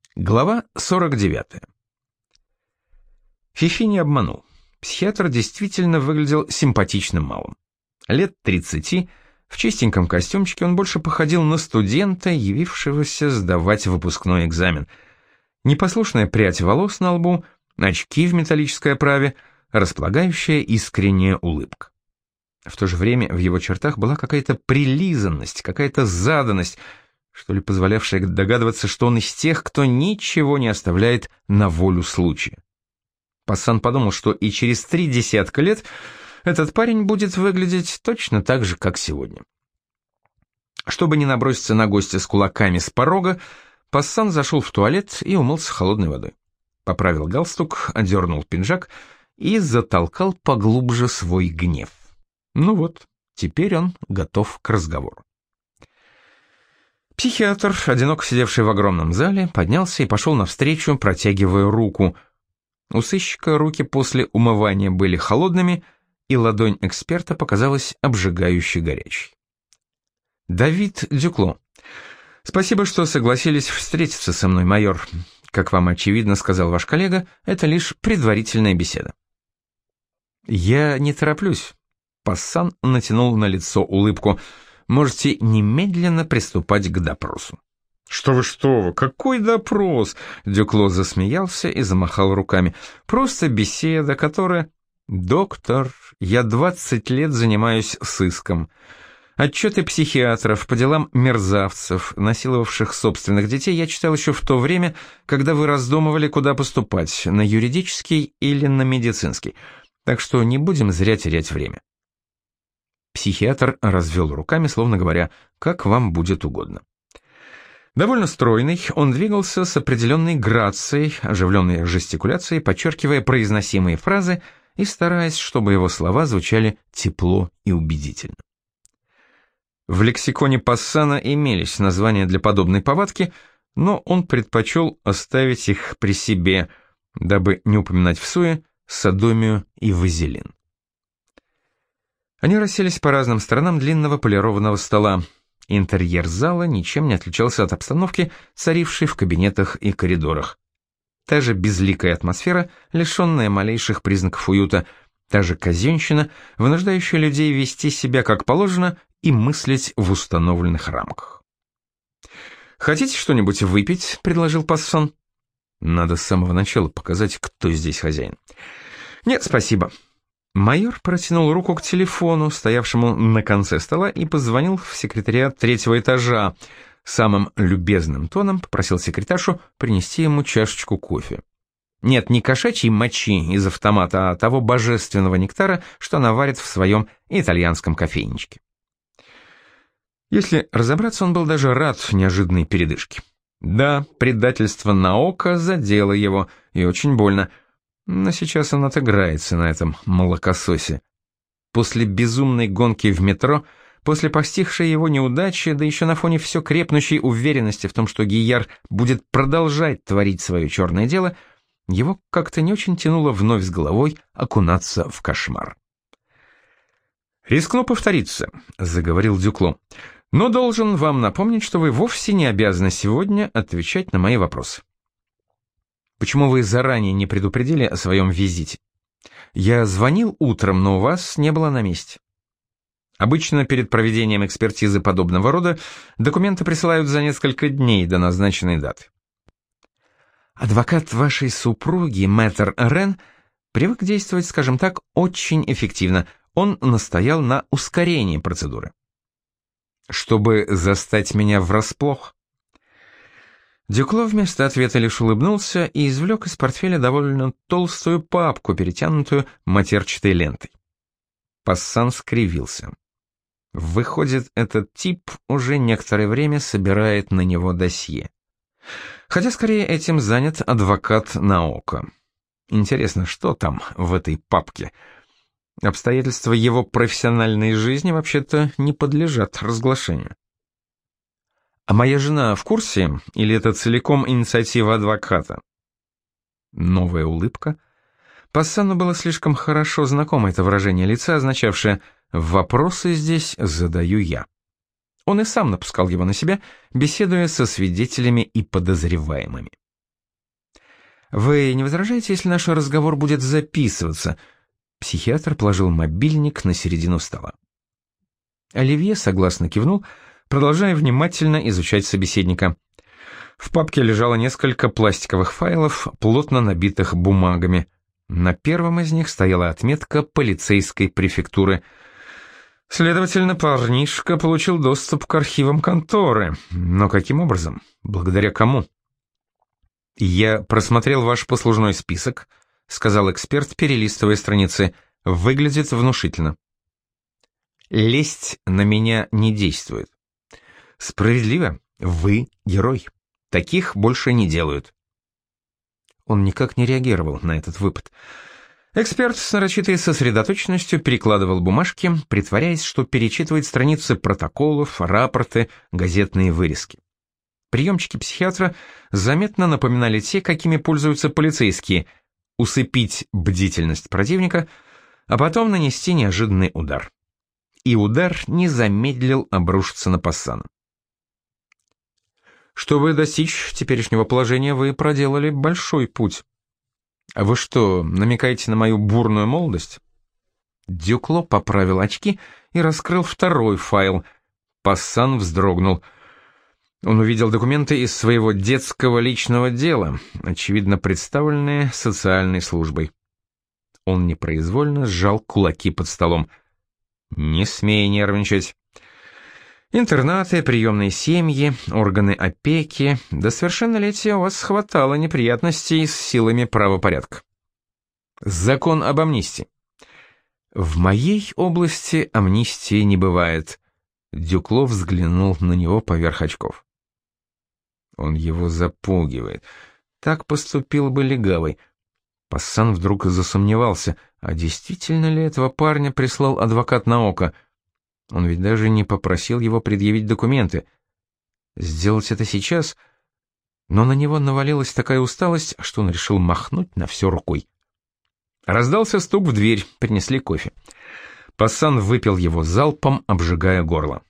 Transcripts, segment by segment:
Глава 49. Фифи не обманул. Психиатр действительно выглядел симпатичным малым. Лет 30, в чистеньком костюмчике он больше походил на студента, явившегося сдавать выпускной экзамен. Непослушная прядь волос на лбу, очки в металлической оправе, располагающая искренняя улыбка. В то же время в его чертах была какая-то прилизанность, какая-то заданность, что ли, позволявшая догадываться, что он из тех, кто ничего не оставляет на волю случая. Пассан подумал, что и через 30 лет этот парень будет выглядеть точно так же, как сегодня. Чтобы не наброситься на гостя с кулаками с порога, Пассан зашел в туалет и умылся холодной водой. Поправил галстук, одернул пиджак и затолкал поглубже свой гнев. Ну вот, теперь он готов к разговору. Психиатр, одиноко сидевший в огромном зале, поднялся и пошел навстречу, протягивая руку. У сыщика руки после умывания были холодными, и ладонь эксперта показалась обжигающе горячей. «Давид Дюкло, спасибо, что согласились встретиться со мной, майор. Как вам очевидно сказал ваш коллега, это лишь предварительная беседа». «Я не тороплюсь», — Пассан натянул на лицо улыбку. «Можете немедленно приступать к допросу». «Что вы, какой допрос?» Дюкло засмеялся и замахал руками. «Просто беседа, которая...» «Доктор, я 20 лет занимаюсь сыском. Отчеты психиатров по делам мерзавцев, насиловавших собственных детей, я читал еще в то время, когда вы раздумывали, куда поступать, на юридический или на медицинский. Так что не будем зря терять время». Психиатр развел руками, словно говоря, как вам будет угодно. Довольно стройный, он двигался с определенной грацией, оживленной жестикуляцией, подчеркивая произносимые фразы и стараясь, чтобы его слова звучали тепло и убедительно. В лексиконе Пассана имелись названия для подобной повадки, но он предпочел оставить их при себе, дабы не упоминать всуе содомию и вазелин. Они расселись по разным сторонам длинного полированного стола. Интерьер зала ничем не отличался от обстановки, царившей в кабинетах и коридорах. Та же безликая атмосфера, лишенная малейших признаков уюта, та же казенщина, вынуждающая людей вести себя как положено и мыслить в установленных рамках. «Хотите что-нибудь выпить?» — предложил Пассан. «Надо с самого начала показать, кто здесь хозяин». «Нет, спасибо». Майор протянул руку к телефону, стоявшему на конце стола, и позвонил в секретариат 3-го этажа. Самым любезным тоном попросил секретаршу принести ему чашечку кофе. Нет, не кошачьей мочи из автомата, а того божественного нектара, что она варит в своем итальянском кофейничке. Если разобраться, он был даже рад неожиданной передышке. Да, предательство Наока задело его, и очень больно. Но сейчас он отыграется на этом молокососе. После безумной гонки в метро, после постигшей его неудачи, да еще на фоне все крепнущей уверенности в том, что Гийяр будет продолжать творить свое черное дело, его как-то не очень тянуло вновь с головой окунаться в кошмар. «Рискну повториться», — заговорил Дюкло, — «но должен вам напомнить, что вы вовсе не обязаны сегодня отвечать на мои вопросы. Почему вы заранее не предупредили о своем визите? Я звонил утром, но у вас не было на месте. Обычно перед проведением экспертизы подобного рода документы присылают за несколько дней до назначенной даты. Адвокат вашей супруги, мэтр Рен, привык действовать, скажем так, очень эффективно. Он настоял на ускорении процедуры. Чтобы застать меня врасплох. Дюкло вместо ответа лишь улыбнулся и извлек из портфеля довольно толстую папку, перетянутую матерчатой лентой. Пассан скривился. Выходит, этот тип уже некоторое время собирает на него досье. Хотя скорее этим занят адвокат Наока. Интересно, что там в этой папке? Обстоятельства его профессиональной жизни вообще-то не подлежат разглашению. А моя жена в курсе, или это целиком инициатива адвоката? Новая улыбка. Пассану было слишком хорошо знакомо это выражение лица, означавшее «вопросы здесь задаю я». Он и сам напускал его на себя, беседуя со свидетелями и подозреваемыми. Вы не возражаете, если наш разговор будет записываться? Психиатр положил мобильник на середину стола. Оливье согласно кивнул, продолжая внимательно изучать собеседника. В папке лежало несколько пластиковых файлов, плотно набитых бумагами. На первом из них стояла отметка полицейской префектуры. Следовательно, парнишка получил доступ к архивам конторы. Но каким образом? Благодаря кому? «Я просмотрел ваш послужной список», — сказал эксперт, перелистывая страницы. «Выглядит внушительно». «Лесть на меня не действует». «Справедливо. Вы герой. Таких больше не делают». Он никак не реагировал на этот выпад. Эксперт с нарочитой сосредоточенностью перекладывал бумажки, притворяясь, что перечитывает страницы протоколов, рапорты, газетные вырезки. Приемчики психиатра заметно напоминали те, какими пользуются полицейские: усыпить бдительность противника, а потом нанести неожиданный удар. И удар не замедлил обрушиться на Пассана. Чтобы достичь теперешнего положения, вы проделали большой путь. А вы что, намекаете на мою бурную молодость? Дюкло поправил очки и раскрыл второй файл. Пассан вздрогнул. Он увидел документы из своего детского личного дела, очевидно представленные социальной службой. Он непроизвольно сжал кулаки под столом. «Не смей нервничать. Интернаты, приемные семьи, органы опеки. До совершеннолетия у вас хватало неприятностей с силами правопорядка. Закон об амнистии. В моей области амнистии не бывает». Дюкло взглянул на него поверх очков. Он его запугивает. Так поступил бы легавый. Пассан вдруг засомневался, а действительно ли этого парня прислал адвокат Наока? Он ведь даже не попросил его предъявить документы. Сделать это сейчас? Но на него навалилась такая усталость, что он решил махнуть на все рукой. Раздался стук в дверь, принесли кофе. Пассан выпил его залпом, обжигая горло.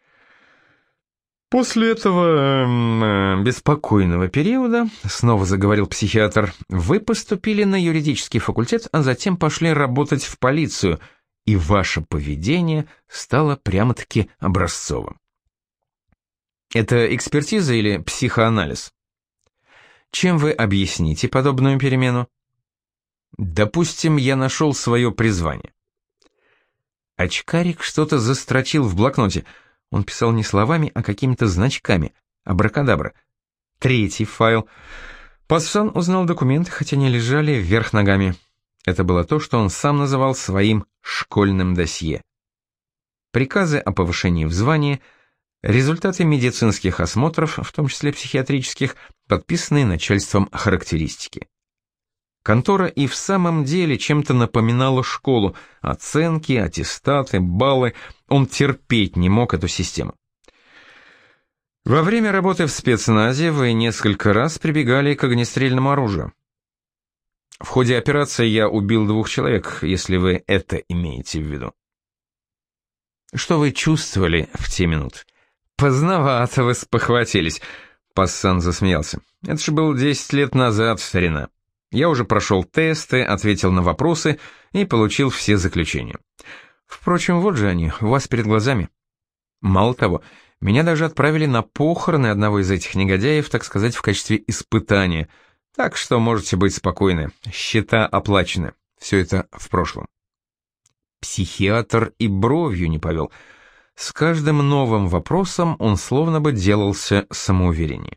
«После этого беспокойного периода, — снова заговорил психиатр, — вы поступили на юридический факультет, а затем пошли работать в полицию, и ваше поведение стало прямо-таки образцовым. Это экспертиза или психоанализ? Чем вы объясните подобную перемену? Допустим, я нашел свое призвание». Очкарик что-то застрочил в блокноте. Он писал не словами, а какими-то значками. Абракадабра. Третий файл. Пассан узнал документы, хотя они лежали вверх ногами. Это было то, что он сам называл своим школьным досье. Приказы о повышении в звании, результаты медицинских осмотров, в том числе психиатрических, подписанные начальством характеристики. Контора и в самом деле чем-то напоминала школу. Оценки, аттестаты, баллы. Он терпеть не мог эту систему. Во время работы в спецназе вы несколько раз прибегали к огнестрельному оружию. В ходе операции я убил 2 человек, если вы это имеете в виду. Что вы чувствовали в те минуты? Поздновато вы спохватились. Пассан засмеялся. Это же было 10 лет назад, старина. Я уже прошел тесты, ответил на вопросы и получил все заключения. Впрочем, вот же они, у вас перед глазами. Мало того, меня даже отправили на похороны одного из этих негодяев, так сказать, в качестве испытания. Так что можете быть спокойны, счета оплачены, все это в прошлом. Психиатр и бровью не повел. С каждым новым вопросом он словно бы делался самоувереннее.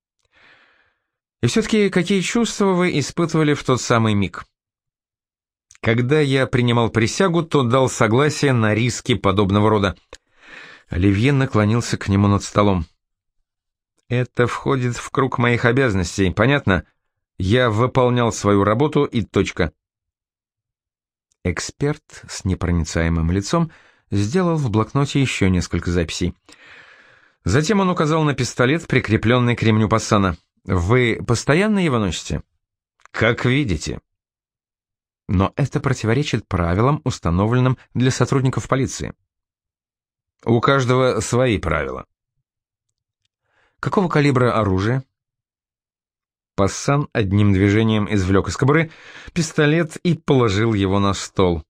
И все-таки какие чувства вы испытывали в тот самый миг? Когда я принимал присягу, то дал согласие на риски подобного рода. Оливье наклонился к нему над столом. Это входит в круг моих обязанностей, понятно? Я выполнял свою работу и точка. Эксперт с непроницаемым лицом сделал в блокноте еще несколько записей. Затем он указал на пистолет, прикрепленный к ремню Пассана. Вы постоянно его носите? Как видите. Но это противоречит правилам, установленным для сотрудников полиции. У каждого свои правила. Какого калибра оружие? Пассан одним движением извлек из кобуры пистолет и положил его на стол.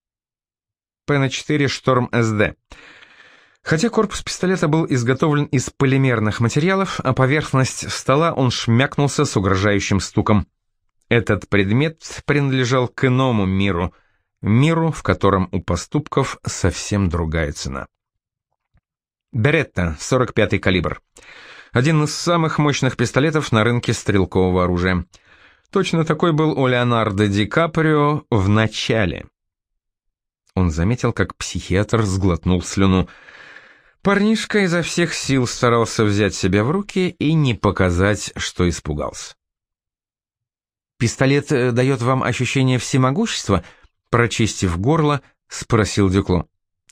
П-4 «Шторм СД». Хотя корпус пистолета был изготовлен из полимерных материалов, а поверхность стола он шмякнулся с угрожающим стуком. Этот предмет принадлежал к иному миру, миру, в котором у поступков совсем другая цена. Беретта, 45-й калибр. Один из самых мощных пистолетов на рынке стрелкового оружия. Точно такой был у Леонардо Ди Каприо в начале. Он заметил, как психиатр сглотнул слюну. Парнишка изо всех сил старался взять себя в руки и не показать, что испугался. «Пистолет дает вам ощущение всемогущества?» Прочистив горло, спросил Дюкло.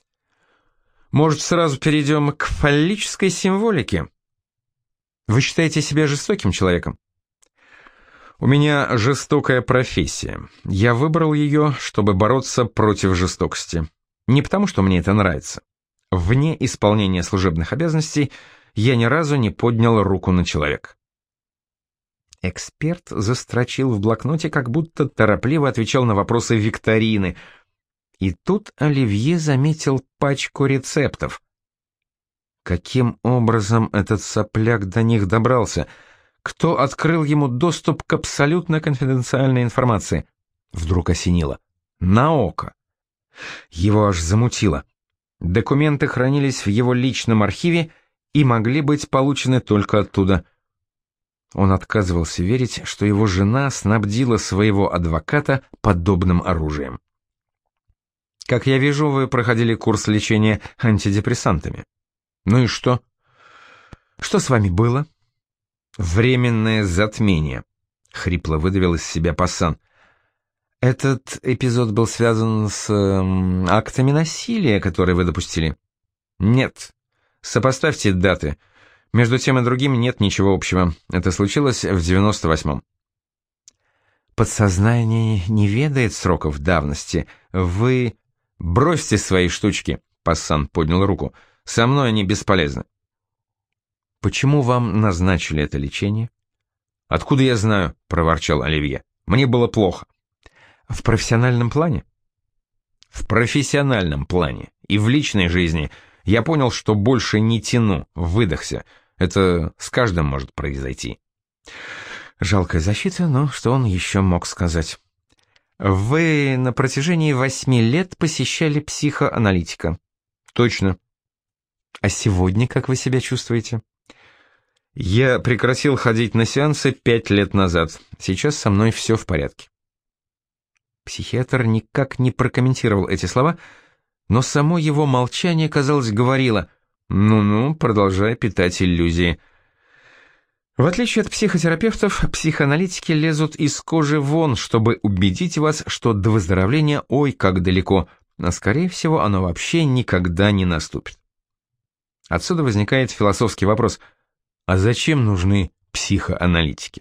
«Может, сразу перейдем к фаллической символике? Вы считаете себя жестоким человеком?» «У меня жестокая профессия. Я выбрал ее, чтобы бороться против жестокости. Не потому, что мне это нравится. Вне исполнения служебных обязанностей я ни разу не поднял руку на человека». Эксперт застрочил в блокноте, как будто торопливо отвечал на вопросы викторины. И тут Оливье заметил пачку рецептов. Каким образом этот сопляк до них добрался? Кто открыл ему доступ к абсолютно конфиденциальной информации? Вдруг осенило. Наока. Его аж замутило. Документы хранились в его личном архиве и могли быть получены только оттуда. Он отказывался верить, что его жена снабдила своего адвоката подобным оружием. «Как я вижу, вы проходили курс лечения антидепрессантами. Ну и что? Что с вами было?» «Временное затмение», — хрипло выдавил из себя Пассан. «Этот эпизод был связан с актами насилия, которые вы допустили?» «Нет. Сопоставьте даты. Между тем и другим нет ничего общего. Это случилось в 98-м». «Подсознание не ведает сроков давности. Вы...» «Бросьте свои штучки», — Пассан поднял руку. «Со мной они бесполезны». «Почему вам назначили это лечение?» «Откуда я знаю?» — проворчал Оливье. «Мне было плохо». «В профессиональном плане?» «В профессиональном плане. И в личной жизни. Я понял, что больше не тяну, выдохся. Это с каждым может произойти». Жалкая защита, но что он еще мог сказать? «Вы на протяжении 8 лет посещали психоаналитика». «Точно». «А сегодня как вы себя чувствуете?» «Я прекратил ходить на сеансы 5 лет назад. Сейчас со мной все в порядке». Психиатр никак не прокомментировал эти слова, но само его молчание, казалось, говорило: «Ну-ну, продолжай питать иллюзии». В отличие от психотерапевтов, психоаналитики лезут из кожи вон, чтобы убедить вас, что до выздоровления ой как далеко, а скорее всего оно вообще никогда не наступит. Отсюда возникает философский вопрос: а зачем нужны психоаналитики?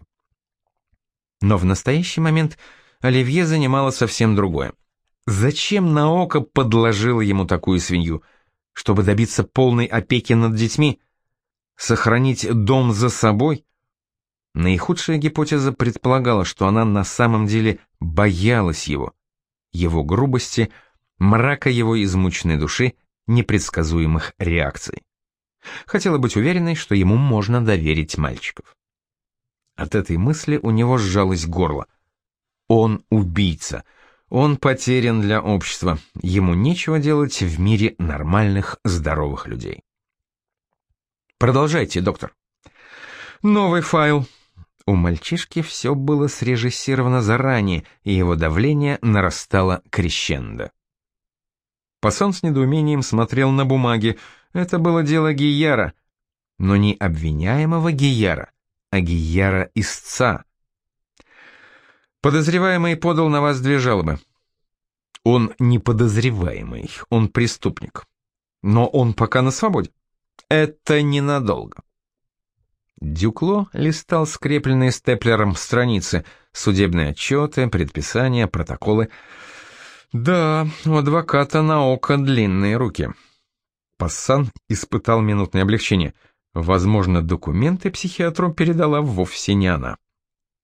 Но в настоящий момент Оливье занимало совсем другое. Зачем Наока подложила ему такую свинью? Чтобы добиться полной опеки над детьми? Сохранить дом за собой? Наихудшая гипотеза предполагала, что она на самом деле боялась его грубости, мрака его измученной души, непредсказуемых реакций. Хотела быть уверенной, что ему можно доверить мальчиков. От этой мысли у него сжалось горло. Он убийца. Он потерян для общества. Ему нечего делать в мире нормальных, здоровых людей. Продолжайте, доктор. Новый файл. У мальчишки все было срежиссировано заранее, и его давление нарастало крещендо. Пассан с недоумением смотрел на бумаги. Это было дело Гияра, но не обвиняемого Гияра, а Гияра истца. Подозреваемый подал на вас 2 жалобы. Он не подозреваемый, он преступник. Но он пока на свободе. Это ненадолго. Дюкло листал скрепленные степлером страницы, судебные отчеты, предписания, протоколы. Да, у адвоката Наока длинные руки. Пассан испытал минутное облегчение. Возможно, документы психиатру передала вовсе не она.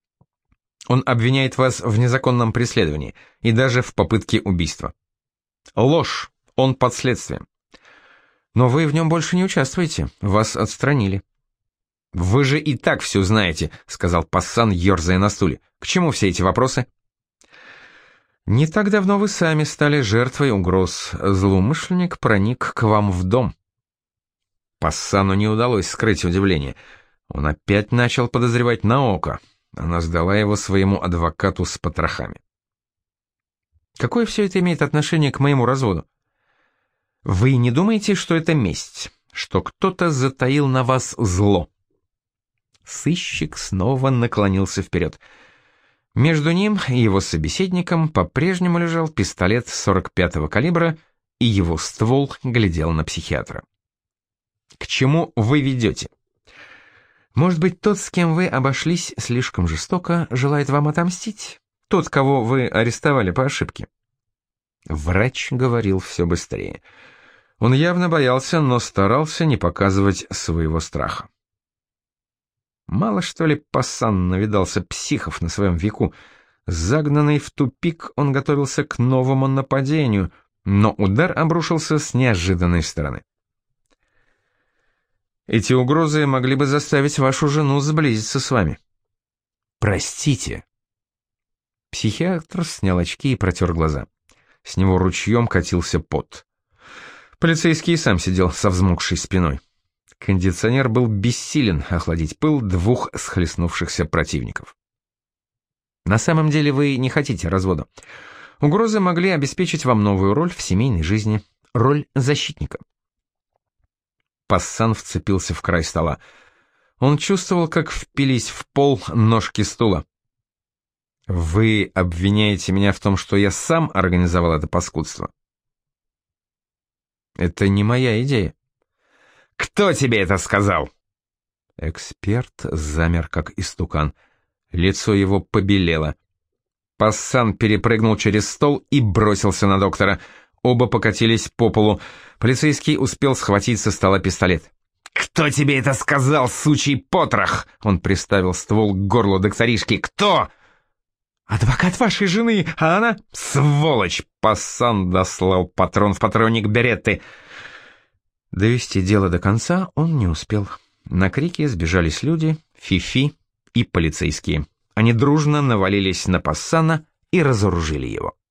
Он обвиняет вас в незаконном преследовании и даже в попытке убийства. Ложь, он под следствием. Но вы в нем больше не участвуете, вас отстранили. Вы же и так все знаете, сказал Пассан, ерзая на стуле. К чему все эти вопросы? Не так давно вы сами стали жертвой угроз. Злоумышленник проник к вам в дом. Пассану не удалось скрыть удивление. Он опять начал подозревать Наока. Она сдала его своему адвокату с потрохами. Какое все это имеет отношение к моему разводу? Вы не думаете, что это месть, что кто-то затаил на вас зло? Сыщик снова наклонился вперед. Между ним и его собеседником по-прежнему лежал пистолет 45-го калибра, и его ствол глядел на психиатра. К чему вы ведете? Может быть, тот, с кем вы обошлись слишком жестоко, желает вам отомстить? Тот, кого вы арестовали по ошибке? Врач говорил все быстрее. Он явно боялся, но старался не показывать своего страха. Мало что ли Пассан навидался психов на своем веку. Загнанный в тупик, он готовился к новому нападению, но удар обрушился с неожиданной стороны. Эти угрозы могли бы заставить вашу жену сблизиться с вами. Простите. Психиатр снял очки и протер глаза. С него ручьем катился пот. Полицейский сам сидел со взмокшей спиной. Кондиционер был бессилен охладить пыл двух схлестнувшихся противников. На самом деле вы не хотите развода. Угрозы могли обеспечить вам новую роль в семейной жизни, роль защитника. Пассан вцепился в край стола. Он чувствовал, как впились в пол ножки стула. «Вы обвиняете меня в том, что я сам организовал это паскудство?» «Это не моя идея». «Кто тебе это сказал?» Эксперт замер, как истукан. Лицо его побелело. Пассан перепрыгнул через стол и бросился на доктора. Оба покатились по полу. Полицейский успел схватить со стола пистолет. «Кто тебе это сказал, сучий потрох?» Он приставил ствол к горлу докторишки. «Кто?» «Адвокат вашей жены, а она...» «Сволочь!» Пассан дослал патрон в патронник Беретты. Довести дело до конца он не успел. На крики сбежались люди, Фифи и полицейские. Они дружно навалились на Пассана и разоружили его.